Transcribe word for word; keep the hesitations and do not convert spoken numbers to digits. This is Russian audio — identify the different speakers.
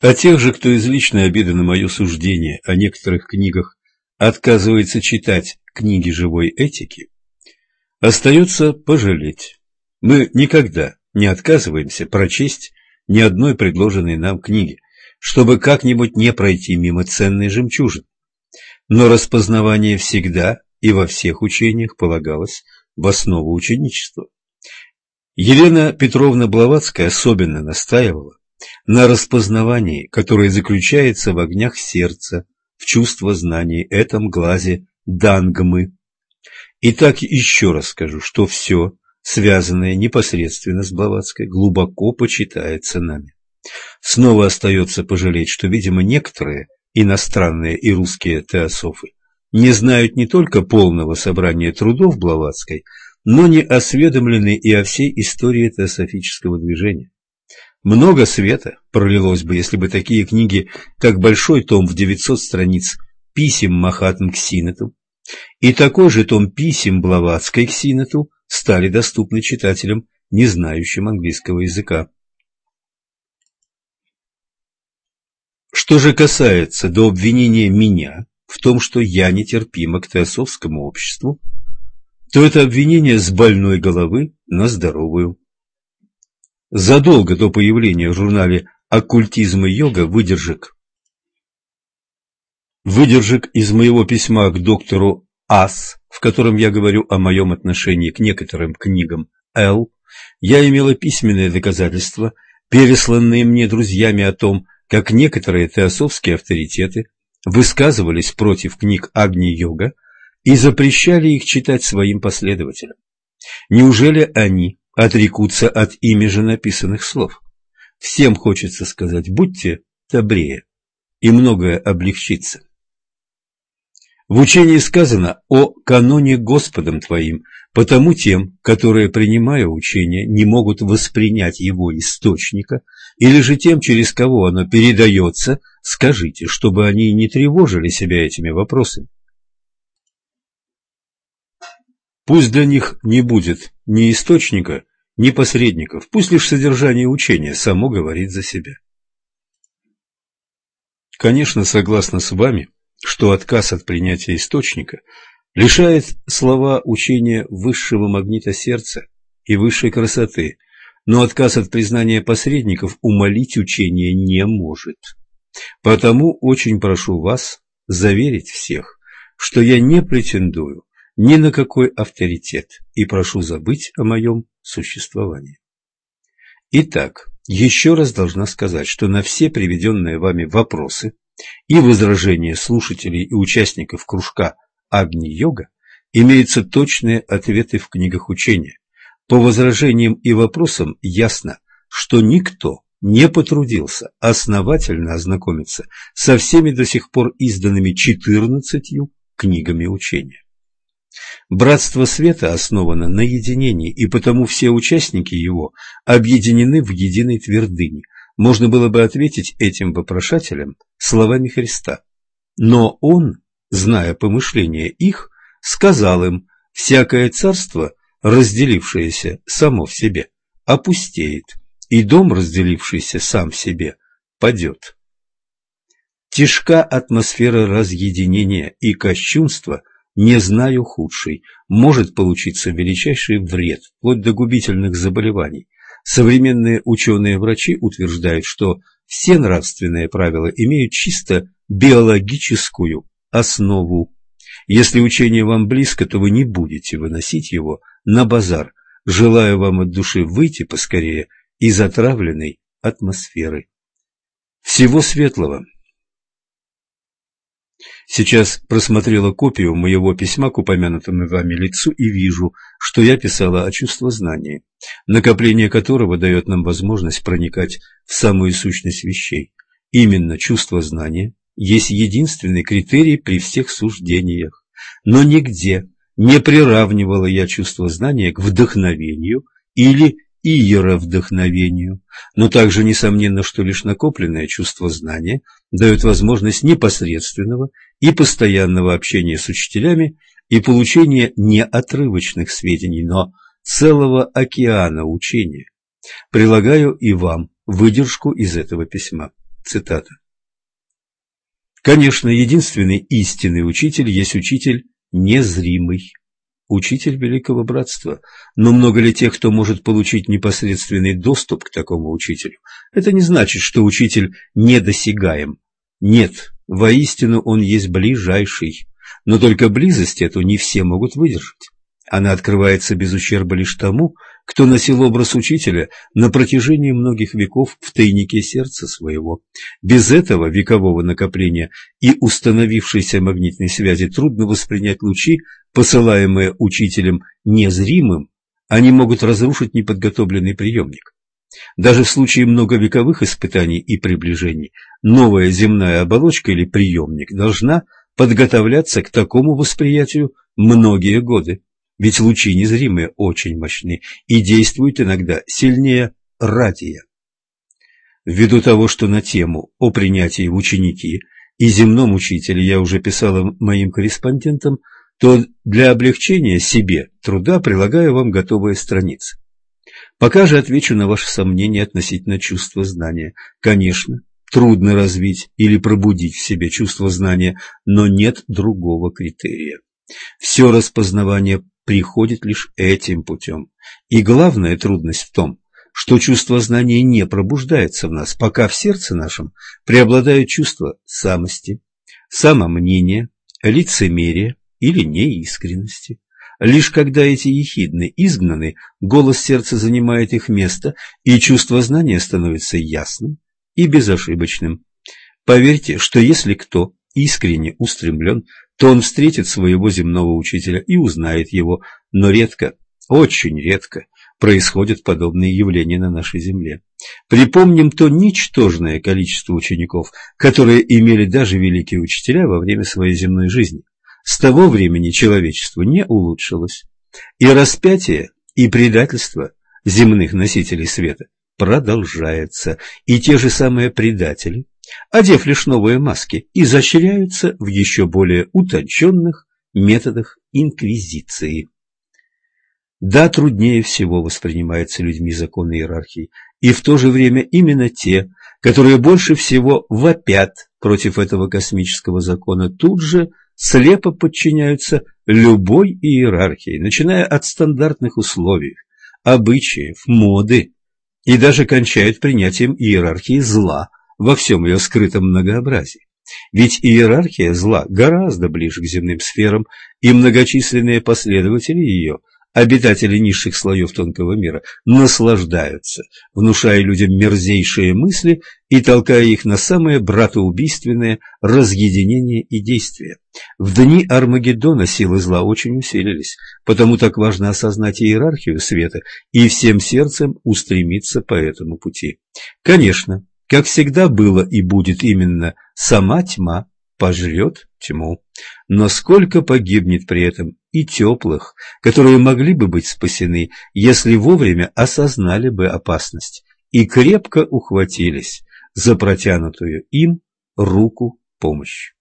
Speaker 1: А тех же, кто из личной обиды на мое суждение о некоторых книгах отказывается читать книги живой этики, остается пожалеть. Мы никогда не отказываемся прочесть ни одной предложенной нам книги, чтобы как-нибудь не пройти мимо ценной жемчужины. Но распознавание всегда и во всех учениях полагалось в основу ученичества. Елена Петровна Блаватская особенно настаивала на распознавании, которое заключается в огнях сердца, в чувствознании, этом глазе дангмы. Итак, еще раз скажу, что все, связанное непосредственно с Блаватской, глубоко почитается нами. Снова остается пожалеть, что, видимо, некоторые иностранные и русские теософы не знают не только полного собрания трудов Блаватской, но не осведомлены и о всей истории теософического движения. Много света пролилось бы, если бы такие книги, как большой том в девятьсот страниц писем Махатм к Синету и такой же том писем Блаватской к Синету стали доступны читателям, не знающим английского языка. Что же касается до обвинения меня в том, что я нетерпима к теософскому обществу, то это обвинение с больной головы на здоровую. Задолго до появления в журнале «Оккультизм и йога» выдержек, выдержек из моего письма к доктору Ас, в котором я говорю о моем отношении к некоторым книгам Л, я имела письменные доказательства, пересланные мне друзьями о том, как некоторые теософские авторитеты высказывались против книг Агни-йога и запрещали их читать своим последователям. Неужели они отрекутся от ими же написанных слов? Всем хочется сказать: будьте добрее, и многое облегчится. В учении сказано о каноне Господом твоим, потому тем, которые, принимая учение, не могут воспринять его источника, или же тем, через кого оно передается, скажите, чтобы они не тревожили себя этими вопросами. Пусть для них не будет ни источника, ни посредников, пусть лишь содержание учения само говорит за себя. Конечно, согласна с вами, что отказ от принятия источника лишает слова учения высшего магнита сердца и высшей красоты, но отказ от признания посредников умалить учение не может. Потому очень прошу вас заверить всех, что я не претендую ни на какой авторитет и прошу забыть о моем существовании. Итак, еще раз должна сказать, что на все приведенные вами вопросы и возражения слушателей и участников кружка Агни-йога имеются точные ответы в книгах учения. По возражениям и вопросам ясно, что никто не потрудился основательно ознакомиться со всеми до сих пор изданными четырнадцатью книгами учения. Братство света основано на единении, и потому все участники его объединены в единой твердыне. Можно было бы ответить этим вопрошателям словами Христа. Но он, зная помышления их, сказал им: «Всякое царство, разделившееся само в себе, опустеет, и дом, разделившийся сам в себе, падет». Тяжка атмосфера разъединения и кощунства, не знаю худшей, может получиться величайший вред, вплоть до губительных заболеваний. Современные ученые-врачи утверждают, что все нравственные правила имеют чисто биологическую основу. Если учение вам близко, то вы не будете выносить его на базар. Желаю вам от души выйти поскорее из отравленной атмосферы. Всего светлого! Сейчас просмотрела копию моего письма к упомянутому вами лицу и вижу, что я писала о чувствознании, накопление которого дает нам возможность проникать в самую сущность вещей. Именно чувствознание есть единственный критерий при всех суждениях, но нигде не приравнивала я чувствознание к вдохновению или иеровдохновению, но также несомненно, что лишь накопленное чувствознание дает возможность непосредственного и постоянного общения с учителями и получения не отрывочных сведений, но целого океана учения. Прилагаю и вам выдержку из этого письма. Цитата. Конечно, единственный истинный учитель есть учитель незримый, учитель Великого Братства. Но много ли тех, кто может получить непосредственный доступ к такому учителю? Это не значит, что учитель недосягаем. Нет, воистину он есть ближайший. Но только близость эту не все могут выдержать. Она открывается без ущерба лишь тому, кто носил образ учителя на протяжении многих веков в тайнике сердца своего. Без этого векового накопления и установившейся магнитной связи трудно воспринять лучи, посылаемые учителем незримым. Они могут разрушить неподготовленный приемник. Даже в случае многовековых испытаний и приближений новая земная оболочка или приемник должна подготовляться к такому восприятию многие годы. Ведь лучи незримые очень мощны и действуют иногда сильнее радия. Ввиду того, что на тему о принятии в ученики и земном учителе я уже писала моим корреспондентам, то для облегчения себе труда прилагаю вам готовые страницы. Пока же отвечу на ваши сомнения относительно чувства знания. Конечно, трудно развить или пробудить в себе чувство знания, но нет другого критерия. Все распознавание приходит лишь этим путем. И главная трудность в том, что чувство знания не пробуждается в нас, пока в сердце нашем преобладают чувства самости, самомнения, лицемерия или неискренности. Лишь когда эти ехидны изгнаны, голос сердца занимает их место, и чувство знания становится ясным и безошибочным. Поверьте, что если кто искренне устремлен, то он встретит своего земного учителя и узнает его, но редко, очень редко происходят подобные явления на нашей земле. Припомним то ничтожное количество учеников, которые имели даже великие учителя во время своей земной жизни. С того времени человечество не улучшилось, и распятие и предательство земных носителей света продолжается, и те же самые предатели, одев лишь новые маски, изощряются в еще более утонченных методах инквизиции. Да, труднее всего воспринимаются людьми законы иерархии, и в то же время именно те, которые больше всего вопят против этого космического закона, тут же слепо подчиняются любой иерархии, начиная от стандартных условий, обычаев, моды, и даже кончают принятием иерархии зла во всем ее скрытом многообразии. Ведь иерархия зла гораздо ближе к земным сферам, и многочисленные последователи ее, обитатели низших слоев тонкого мира, наслаждаются, внушая людям мерзейшие мысли и толкая их на самые братоубийственные разъединения и действия. В дни Армагеддона силы зла очень усилились, потому так важно осознать иерархию света и всем сердцем устремиться по этому пути. Конечно, как всегда было и будет, именно сама тьма пожрет тьму. Но сколько погибнет при этом и теплых, которые могли бы быть спасены, если вовремя осознали бы опасность и крепко ухватились за протянутую им руку помощи.